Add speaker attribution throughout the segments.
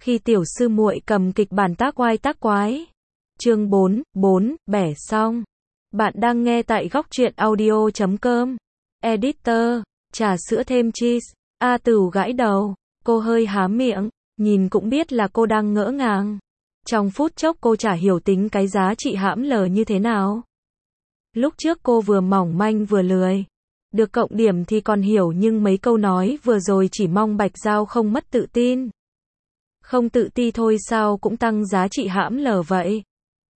Speaker 1: Khi tiểu sư muội cầm kịch bản tác oai tác quái. Chương 4, bẻ xong. Bạn đang nghe tại góc truyện audio.com. Editor, trà sữa thêm cheese. A Tửu gãi đầu, cô hơi há miệng, nhìn cũng biết là cô đang ngỡ ngàng. Trong phút chốc cô chả hiểu tính cái giá trị hãm lờ như thế nào. Lúc trước cô vừa mỏng manh vừa lười. Được cộng điểm thì còn hiểu, nhưng mấy câu nói vừa rồi chỉ mong Bạch Giao không mất tự tin. Không tự ti thôi sao cũng tăng giá trị hãm lờ vậy.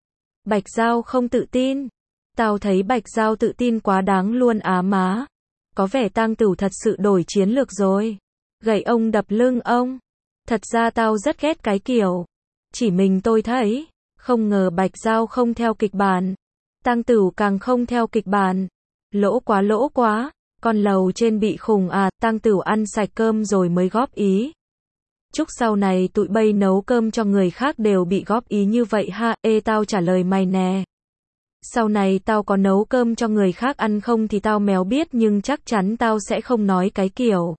Speaker 1: Bạch Giao không tự tin. Tao thấy Bạch Giao tự tin quá đáng luôn á má. Có vẻ Tang Tửu thật sự đổi chiến lược rồi. Gậy ông đập lưng ông. Thật ra tao rất ghét cái kiểu. Chỉ mình tôi thấy. Không ngờ Bạch Giao không theo kịch bản. Tang Tửu càng không theo kịch bản. Lỗ quá. Con lầu trên bị khùng à. Tang Tửu ăn sạch cơm rồi mới góp ý. Chúc sau này tụi bay nấu cơm cho người khác đều bị góp ý như vậy ha. Ê, tao trả lời mày nè. Sau này tao có nấu cơm cho người khác ăn không thì tao méo biết, nhưng chắc chắn tao sẽ không nói cái kiểu.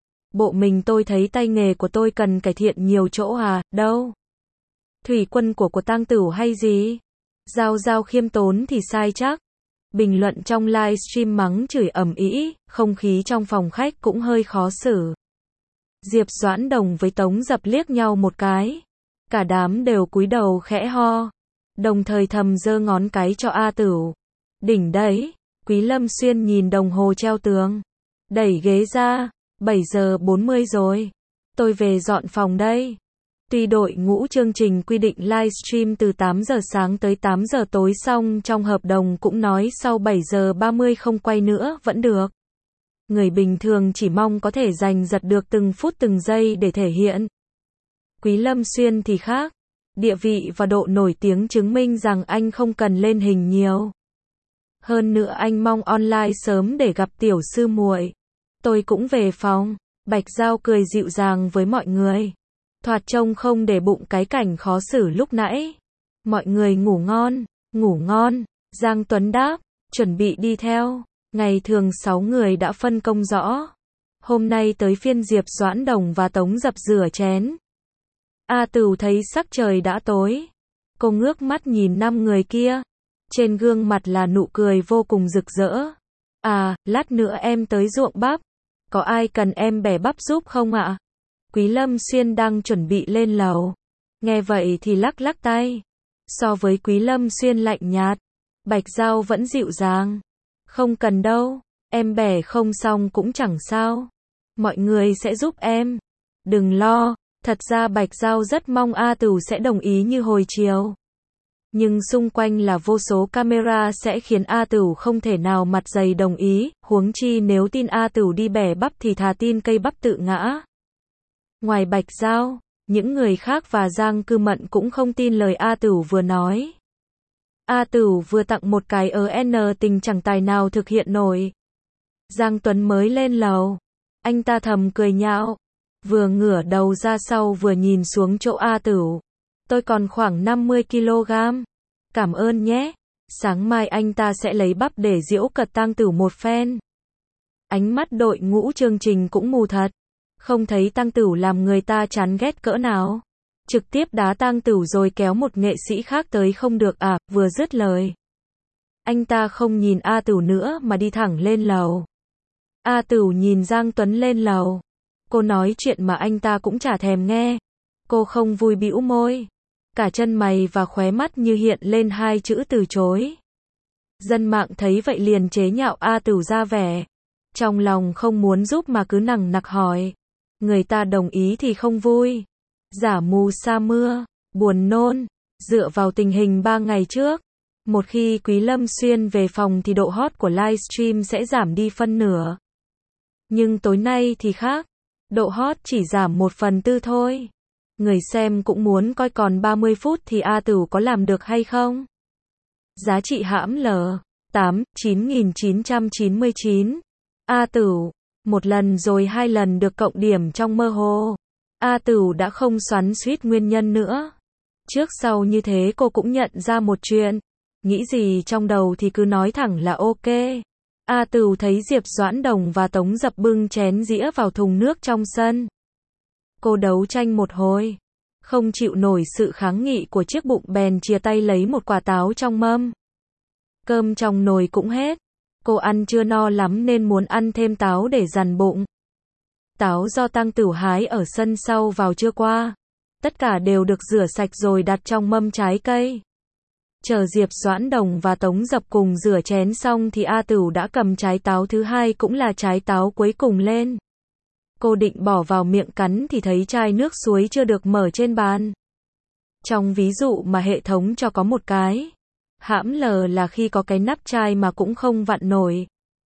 Speaker 1: Bộ mình tôi thấy tay nghề của tôi cần cải thiện nhiều chỗ à. Đâu? Thủy quân của Tang Tửu hay gì? Giao khiêm tốn thì sai chắc. Bình luận trong livestream mắng chửi ầm ĩ, không khí trong phòng khách cũng hơi khó xử. Diệp Doãn Đồng với Tống Dập liếc nhau một cái. Cả đám đều cúi đầu khẽ ho. Đồng thời thầm giơ ngón cái cho A Tửu. Đỉnh đấy. Quý Lâm Xuyên nhìn đồng hồ treo tường. Đẩy ghế ra. 7 giờ 40 rồi. Tôi về dọn phòng đây. Tuy đội ngũ chương trình quy định livestream từ 8 giờ sáng tới 8 giờ tối, xong trong hợp đồng cũng nói sau 7 giờ 30 không quay nữa vẫn được. Người bình thường chỉ mong có thể giành giật được từng phút từng giây để thể hiện. Quý Lâm Xuyên thì khác. Địa vị và độ nổi tiếng chứng minh rằng anh không cần lên hình nhiều. Hơn nữa anh mong online sớm để gặp tiểu sư muội. Tôi cũng về phòng. Bạch Giao cười dịu dàng với mọi người. Thoạt trông không để bụng cái cảnh khó xử lúc nãy. Mọi người ngủ ngon. Ngủ ngon. Giang Tuấn đáp, chuẩn bị đi theo. Ngày thường 6 người đã phân công rõ. Hôm nay tới phiên Diệp Doãn Đồng và Tống Dập rửa chén. A Tửu thấy sắc trời đã tối. Cô ngước mắt nhìn 5 người kia. Trên gương mặt là nụ cười vô cùng rực rỡ. À, lát nữa em tới ruộng bắp. Có ai cần em bẻ bắp giúp không ạ? Quý Lâm Xuyên đang chuẩn bị lên lầu. Nghe vậy thì lắc lắc tay. So với Quý Lâm Xuyên lạnh nhạt, Bạch Giao vẫn dịu dàng. Không cần đâu, em bẻ không xong cũng chẳng sao. Mọi người sẽ giúp em. Đừng lo, thật ra Bạch Giao rất mong A Tửu sẽ đồng ý như hồi chiều. Nhưng xung quanh là vô số camera sẽ khiến A Tửu không thể nào mặt dày đồng ý, huống chi nếu tin A Tửu đi bẻ bắp thì thà tin cây bắp tự ngã. Ngoài Bạch Giao, những người khác và Giang Cư Mận cũng không tin lời A Tửu vừa nói. A Tửu vừa tặng một cái EN tình chẳng tài nào thực hiện nổi. Giang Tuấn mới lên lầu. Anh ta thầm cười nhạo. Vừa ngửa đầu ra sau vừa nhìn xuống chỗ A Tửu. Tôi còn khoảng 50 kg. Cảm ơn nhé. Sáng mai anh ta sẽ lấy bắp để giễu cợt Tang Tửu một phen. Ánh mắt đội ngũ chương trình cũng mù thật. Không thấy Tang Tửu làm người ta chán ghét cỡ nào. Trực tiếp đá Tang Tửu rồi kéo một nghệ sĩ khác tới không được à. Vừa dứt lời, anh ta không nhìn A Tửu nữa mà đi thẳng lên lầu. A Tửu nhìn Giang Tuấn lên lầu. Cô nói chuyện mà anh ta cũng chả thèm nghe. Cô không vui bĩu môi. Cả chân mày và khóe mắt như hiện lên hai chữ từ chối. Dân mạng thấy vậy liền chế nhạo A Tửu ra vẻ. Trong lòng không muốn giúp mà cứ nằng nặc hỏi. Người ta đồng ý thì không vui. Giả mù sa mưa, buồn nôn. Dựa vào tình hình 3 ngày trước, một khi Quý Lâm Xuyên về phòng thì độ hot của livestream sẽ giảm đi phân nửa. Nhưng tối nay thì khác. Độ hot chỉ giảm 1/4 thôi. Người xem cũng muốn coi còn 30 phút thì A Tửu có làm được hay không? Giá trị hãm lờ 9.999. A Tửu, một lần rồi 2 lần được cộng điểm trong mơ hồ. A Tửu đã không xoắn xuýt nguyên nhân nữa. Trước sau như thế cô cũng nhận ra một chuyện. Nghĩ gì trong đầu thì cứ nói thẳng là ok. A Tửu thấy Diệp Doãn Đồng và Tống Dập bưng chén dĩa vào thùng nước trong sân. Cô đấu tranh một hồi. Không chịu nổi sự kháng nghị của chiếc bụng bèn chia tay lấy một quả táo trong mâm. Cơm trong nồi cũng hết. Cô ăn chưa no lắm nên muốn ăn thêm táo để dằn bụng. Táo do Tăng Tửu hái ở sân sau vào trưa qua. Tất cả đều được rửa sạch rồi đặt trong mâm trái cây. Chờ Diệp Doãn Đồng và Tống Dập cùng rửa chén xong thì A Tửu đã cầm trái táo thứ hai cũng là trái táo cuối cùng lên. Cô định bỏ vào miệng cắn thì thấy chai nước suối chưa được mở trên bàn. Trong ví dụ mà hệ thống cho có một cái hãm lờ là khi có cái nắp chai mà cũng không vặn nổi.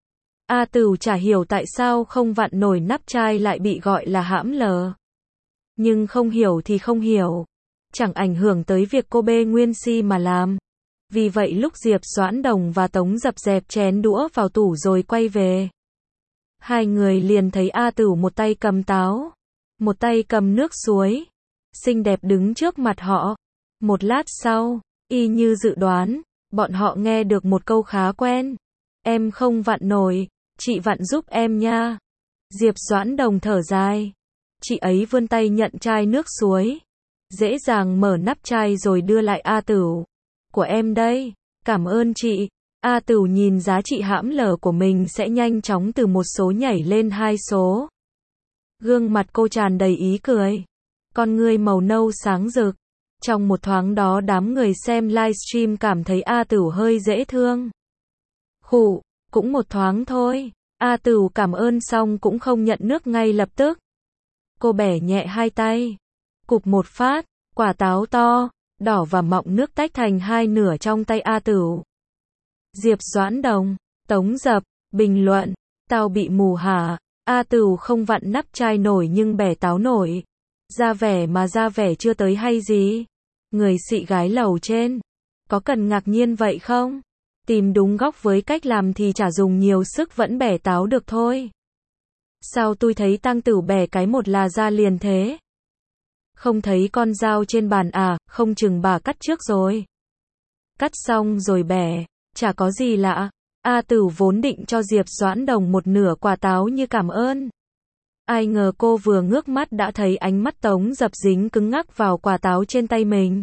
Speaker 1: A Tửu chả hiểu tại sao không vặn nổi nắp chai lại bị gọi là hãm lờ. Nhưng không hiểu thì không hiểu. Chẳng ảnh hưởng tới việc cô bê nguyên si mà làm. Vì vậy lúc Diệp Doãn Đồng và Tống Dập dẹp chén đũa vào tủ rồi quay về. Hai người liền thấy A Tửu một tay cầm táo, một tay cầm nước suối. Xinh đẹp đứng trước mặt họ. Một lát sau, y như dự đoán, bọn họ nghe được một câu khá quen. Em không vặn nổi, chị vặn giúp em nha. Diệp Doãn Đồng thở dài. Chị ấy vươn tay nhận chai nước suối. Dễ dàng mở nắp chai rồi đưa lại A Tửu. Của em đây, cảm ơn chị. A Tửu nhìn giá trị hãm lờ của mình sẽ nhanh chóng từ một số nhảy lên 2 số. Gương mặt cô tràn đầy ý cười. Con ngươi màu nâu sáng rực. Trong một thoáng đó đám người xem livestream cảm thấy A Tửu hơi dễ thương. Khụ, cũng một thoáng thôi. A Tửu cảm ơn xong cũng không nhận nước ngay lập tức. Cô bẻ nhẹ hai tay. Cụp một phát, quả táo to, đỏ và mọng nước tách thành hai nửa trong tay A Tửu. Diệp Doãn Đồng, Tống Dập, bình luận, tao bị mù hả? A Tửu không vặn nắp chai nổi nhưng bẻ táo nổi. Ra vẻ mà ra vẻ chưa tới hay gì? Người xị gái lầu trên. Có cần ngạc nhiên vậy không? Tìm đúng góc với cách làm thì chả dùng nhiều sức vẫn bẻ táo được thôi. Sao tôi thấy Tăng Tửu bẻ cái một là ra liền thế? Không thấy con dao trên bàn à, không chừng bà cắt trước rồi. Cắt xong rồi bẻ, chả có gì lạ. A Tửu vốn định cho Diệp Doãn Đồng một nửa quả táo như cảm ơn. Ai ngờ cô vừa ngước mắt đã thấy ánh mắt Tống Dập dính cứng ngắc vào quả táo trên tay mình.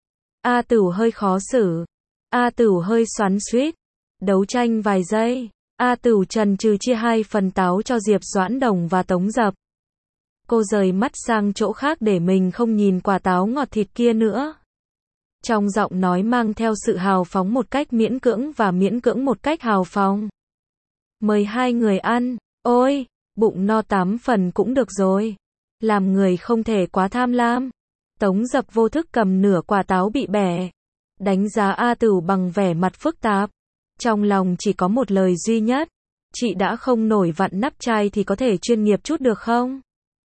Speaker 1: A Tửu hơi khó xử. A Tửu hơi xoắn xuýt. Đấu tranh vài giây. A Tửu chần chừ chia 2 phần táo cho Diệp Doãn Đồng và Tống Dập. Cô rời mắt sang chỗ khác để mình không nhìn quả táo ngọt thịt kia nữa. Trong giọng nói mang theo sự hào phóng một cách miễn cưỡng và miễn cưỡng một cách hào phóng. Mời hai người ăn. Ôi, bụng no 8 phần cũng được rồi. Làm người không thể quá tham lam. Tống Dập vô thức cầm nửa quả táo bị bẻ. Đánh giá A Tửu bằng vẻ mặt phức tạp. Trong lòng chỉ có một lời duy nhất. Chị đã không nổi vặn nắp chai thì có thể chuyên nghiệp chút được không?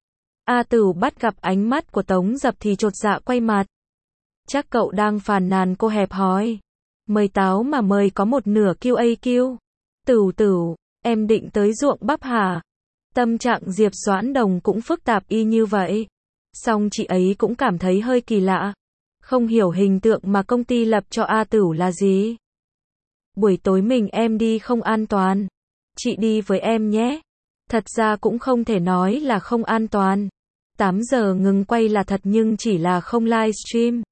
Speaker 1: A Tửu bắt gặp ánh mắt của Tống Dập thì chột dạ quay mặt. Chắc cậu đang phàn nàn cô hẹp hòi. Mời táo mà mời có một nửa QAQ. Tửu, em định tới ruộng bắp hả? Tâm trạng Diệp Doãn Đồng cũng phức tạp y như vậy. Song chị ấy cũng cảm thấy hơi kỳ lạ. Không hiểu hình tượng mà công ty lập cho A Tửu là gì. Buổi tối mình em đi không an toàn. Chị đi với em nhé. Thật ra cũng không thể nói là không an toàn. 8 giờ ngừng quay là thật nhưng chỉ là không livestream.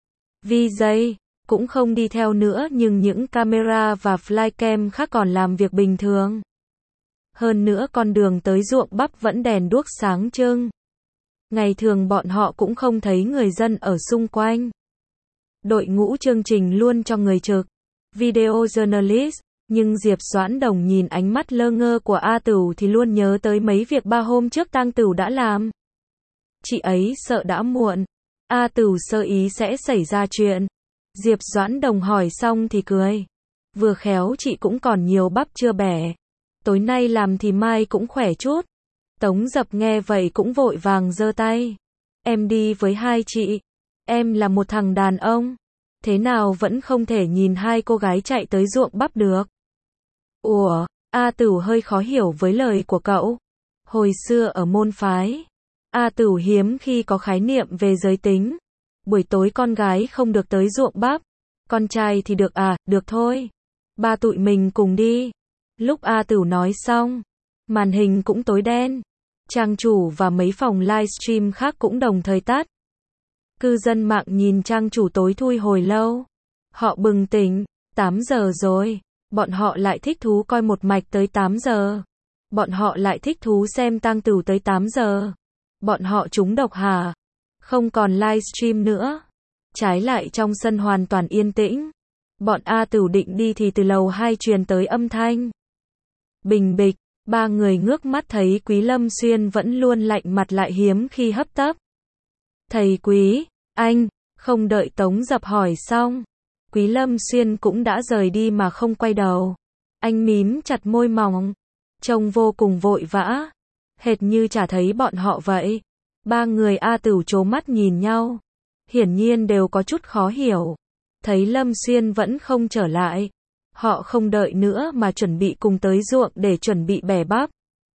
Speaker 1: VJ cũng không đi theo nữa nhưng những camera và flycam khác còn làm việc bình thường. Hơn nữa con đường tới ruộng bắp vẫn đèn đuốc sáng trưng. Ngày thường bọn họ cũng không thấy người dân ở xung quanh. Đội ngũ chương trình luôn cho người trực. Video journalist. Nhưng Diệp Doãn Đồng nhìn ánh mắt lơ ngơ của A Tửu thì luôn nhớ tới mấy việc 3 hôm trước Tăng Tửu đã làm. Chị ấy sợ đã muộn. A Tửu sơ ý sẽ xảy ra chuyện. Diệp Doãn Đồng hỏi xong thì cười. Vừa khéo chị cũng còn nhiều bắp chưa bẻ. Tối nay làm thì mai cũng khỏe chút. Tống Dập nghe vậy cũng vội vàng giơ tay. Em đi với hai chị. Em là một thằng đàn ông. Thế nào vẫn không thể nhìn hai cô gái chạy tới ruộng bắp được. Ủa, A Tửu hơi khó hiểu với lời của cậu. Hồi xưa ở môn phái, A Tửu hiếm khi có khái niệm về giới tính. Buổi tối con gái không được tới ruộng bắp. Con trai thì được à, được thôi. Ba tụi mình cùng đi. Lúc A Tửu nói xong, màn hình cũng tối đen. Trang chủ và mấy phòng livestream khác cũng đồng thời tắt. Cư dân mạng nhìn trang chủ tối thui hồi lâu. Họ bừng tỉnh, 8 giờ rồi. Bọn họ lại thích thú coi một mạch tới 8 giờ. Bọn họ lại thích thú xem tang tửu tới 8 giờ. Bọn họ trúng độc hả? Không còn livestream nữa. Trái lại trong sân hoàn toàn yên tĩnh. Bọn A Tửu định đi thì từ lầu 2 truyền tới âm thanh. Bình bịch, ba người ngước mắt thấy Quý Lâm Xuyên vẫn luôn lạnh mặt lại hiếm khi hấp tấp. Thầy Quý, anh, không đợi Tống Dập hỏi xong. Quý Lâm Xuyên cũng đã rời đi mà không quay đầu. Anh mím chặt môi mỏng, trông vô cùng vội vã, hệt như chả thấy bọn họ vậy. Ba người A Tửu trố mắt nhìn nhau, hiển nhiên đều có chút khó hiểu. Thấy Lâm Xuyên vẫn không trở lại, họ không đợi nữa mà chuẩn bị cùng tới ruộng để chuẩn bị bẻ bắp.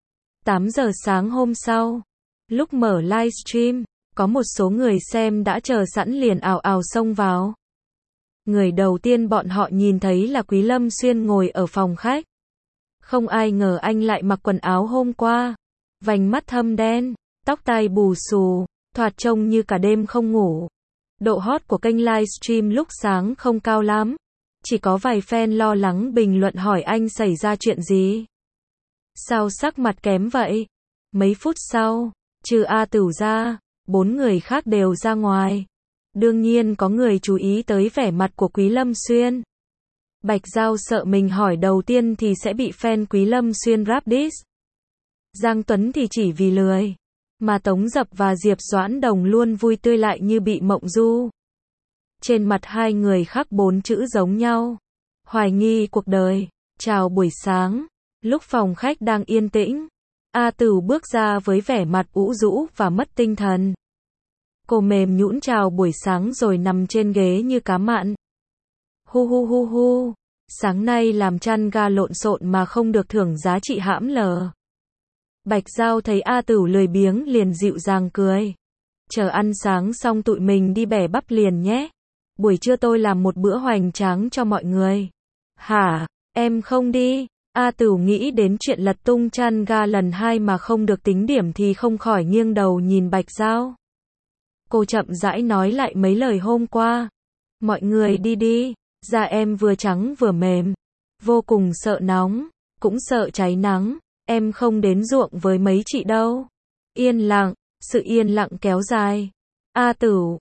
Speaker 1: 8 giờ sáng hôm sau, lúc mở livestream, có một số người xem đã chờ sẵn liền ào ào xông vào. Người đầu tiên bọn họ nhìn thấy là Quý Lâm Xuyên ngồi ở phòng khách. Không ai ngờ anh lại mặc quần áo hôm qua. Vành mắt thâm đen, tóc tai bù xù, thoạt trông như cả đêm không ngủ. Độ hot của kênh livestream lúc sáng không cao lắm. Chỉ có vài fan lo lắng bình luận hỏi anh xảy ra chuyện gì. Sao sắc mặt kém vậy? Mấy phút sau, trừ A Tửu ra, 4 người khác đều ra ngoài. Đương nhiên có người chú ý tới vẻ mặt của Quý Lâm Xuyên. Bạch Giao sợ mình hỏi đầu tiên thì sẽ bị fan Quý Lâm Xuyên rap diss. Giang Tuấn thì chỉ vì lười. Mà Tống Dập và Diệp Doãn Đồng luôn vui tươi lại như bị mộng du. Trên mặt hai người khắc 4 chữ giống nhau. Hoài nghi cuộc đời. Chào buổi sáng. Lúc phòng khách đang yên tĩnh, A Tửu bước ra với vẻ mặt ủ rũ và mất tinh thần. Cô mềm nhũn chào buổi sáng rồi nằm trên ghế như cá mặn. Hu hu hu hu, sáng nay làm chăn ga lộn xộn mà không được thưởng giá trị hãm lờ. Bạch Giao thấy A Tửu lười biếng liền dịu dàng cười. Chờ ăn sáng xong tụi mình đi bẻ bắp liền nhé. Buổi trưa tôi làm một bữa hoành tráng cho mọi người. Hả, em không đi? A Tửu nghĩ đến chuyện lật tung chăn ga lần 2 mà không được tính điểm thì không khỏi nghiêng đầu nhìn Bạch Giao. Cô chậm rãi nói lại mấy lời hôm qua. Mọi người đi đi, da em vừa trắng vừa mềm. Vô cùng sợ nóng, cũng sợ cháy nắng. Em không đến ruộng với mấy chị đâu. Yên lặng, sự yên lặng kéo dài. A Tửu,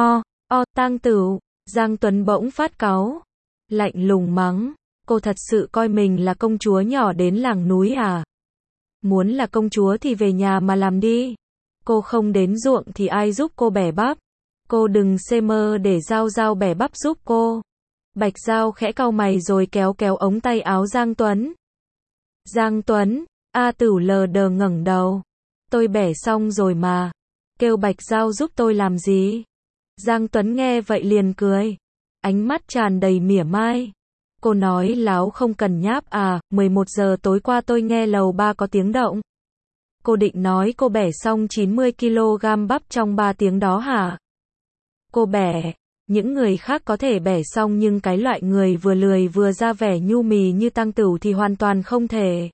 Speaker 1: Tang Tửu, Giang Tuấn bỗng phát cáu. Lạnh lùng mắng, cô thật sự coi mình là công chúa nhỏ đến làng núi à? Muốn là công chúa thì về nhà mà làm đi. Cô không đến ruộng thì ai giúp cô bẻ bắp? Cô đừng xê mơ để Giao bẻ bắp giúp cô. Bạch Giao khẽ cau mày rồi kéo ống tay áo Giang Tuấn. Giang Tuấn, A Tửu lờ đờ ngẩng đầu. Tôi bẻ xong rồi mà. Kêu Bạch Giao giúp tôi làm gì? Giang Tuấn nghe vậy liền cười. Ánh mắt tràn đầy mỉa mai. Cô nói láo không cần nháp à, 11 giờ tối qua tôi nghe lầu 3 có tiếng động. Cô định nói cô bẻ xong 90 kg bắp trong 3 tiếng đó hả? Cô bẻ, những người khác có thể bẻ xong nhưng cái loại người vừa lười vừa ra vẻ nhu mì như Tang Tửu thì hoàn toàn không thể.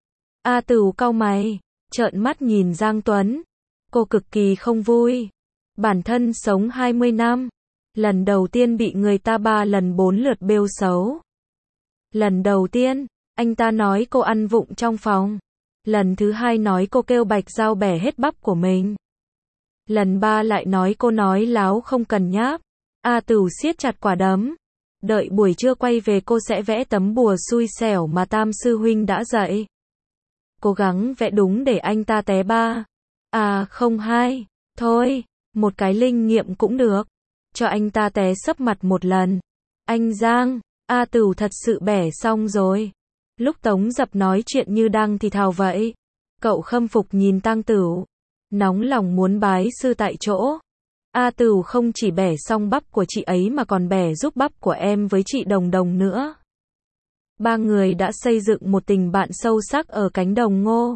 Speaker 1: A Tửu cau mày, trợn mắt nhìn Giang Tuấn. Cô cực kỳ không vui. Bản thân sống 20 năm, lần đầu tiên bị người ta 3 lần 4 lượt bêu xấu. Lần đầu tiên, anh ta nói cô ăn vụng trong phòng. Lần thứ 2 nói cô kêu Bạch Giao bẻ hết bắp của mình. Lần 3 lại nói cô nói láo không cần nháp. A Tửu siết chặt quả đấm. Đợi buổi trưa quay về cô sẽ vẽ tấm bùa xui xẻo mà Tam sư huynh đã dạy. Cố gắng vẽ đúng để anh ta té 3. À không 2. Thôi, một cái linh nghiệm cũng được. Cho anh ta té sấp mặt một lần. Anh Giang, A Tửu thật sự bẻ xong rồi. Lúc Tống Dập nói chuyện như đang thì thào vậy. Cậu khâm phục nhìn Tang Tửu. Nóng lòng muốn bái sư tại chỗ. A Tửu không chỉ bẻ xong bắp của chị ấy mà còn bẻ giúp bắp của em với chị Đồng Đồng nữa. Ba người đã xây dựng một tình bạn sâu sắc ở cánh đồng ngô.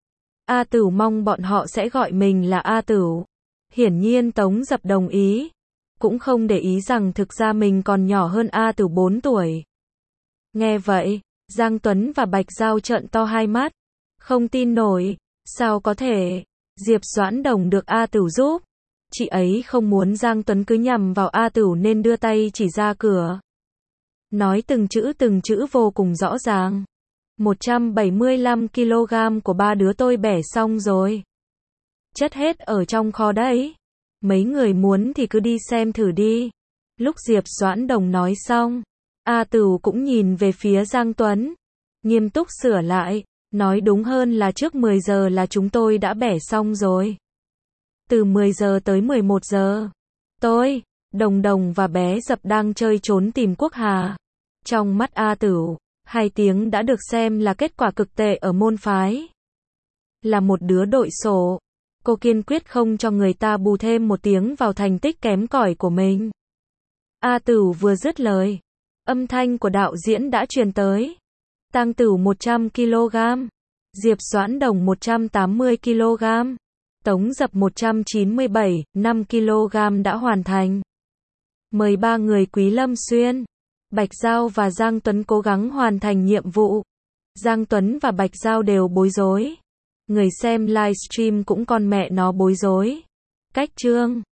Speaker 1: A Tửu mong bọn họ sẽ gọi mình là A Tửu. Hiển nhiên Tống Dập đồng ý. Cũng không để ý rằng thực ra mình còn nhỏ hơn A Tửu 4 tuổi. Nghe vậy, Giang Tuấn và Bạch Giao trợn to hai mắt. Không tin nổi. Sao có thể? Diệp Doãn Đồng được A Tửu giúp. chị ấy không muốn Giang Tuấn cứ nhằm vào A Tửu nên đưa tay chỉ ra cửa. Nói từng chữ vô cùng rõ ràng. 175 kg của ba đứa tôi bẻ xong rồi. Chất hết ở trong kho đấy. Mấy người muốn thì cứ đi xem thử đi. Lúc Diệp Doãn Đồng nói xong, A Tửu cũng nhìn về phía Giang Tuấn. Nghiêm túc sửa lại, nói đúng hơn là trước 10 giờ là chúng tôi đã bẻ xong rồi. Từ 10 giờ tới 11 giờ, tôi, Đồng Đồng và bé Dập đang chơi trốn tìm Quốc Hà. Trong mắt A Tửu, 2 tiếng đã được xem là kết quả cực tệ ở môn phái. Là một đứa đội sổ, cô kiên quyết không cho người ta bù thêm 1 tiếng vào thành tích kém cỏi của mình. A Tửu vừa dứt lời, âm thanh của đạo diễn đã truyền tới. Tang Tửu 100 kg, Diệp Doãn Đồng 180 kg, Tống Dập 197, 5 kg đã hoàn thành. Mời 3 người Quý Lâm Xuyên, Bạch Giao và Giang Tuấn cố gắng hoàn thành nhiệm vụ. Giang Tuấn và Bạch Giao đều bối rối. Người xem livestream cũng con mẹ nó bối rối. Cách chương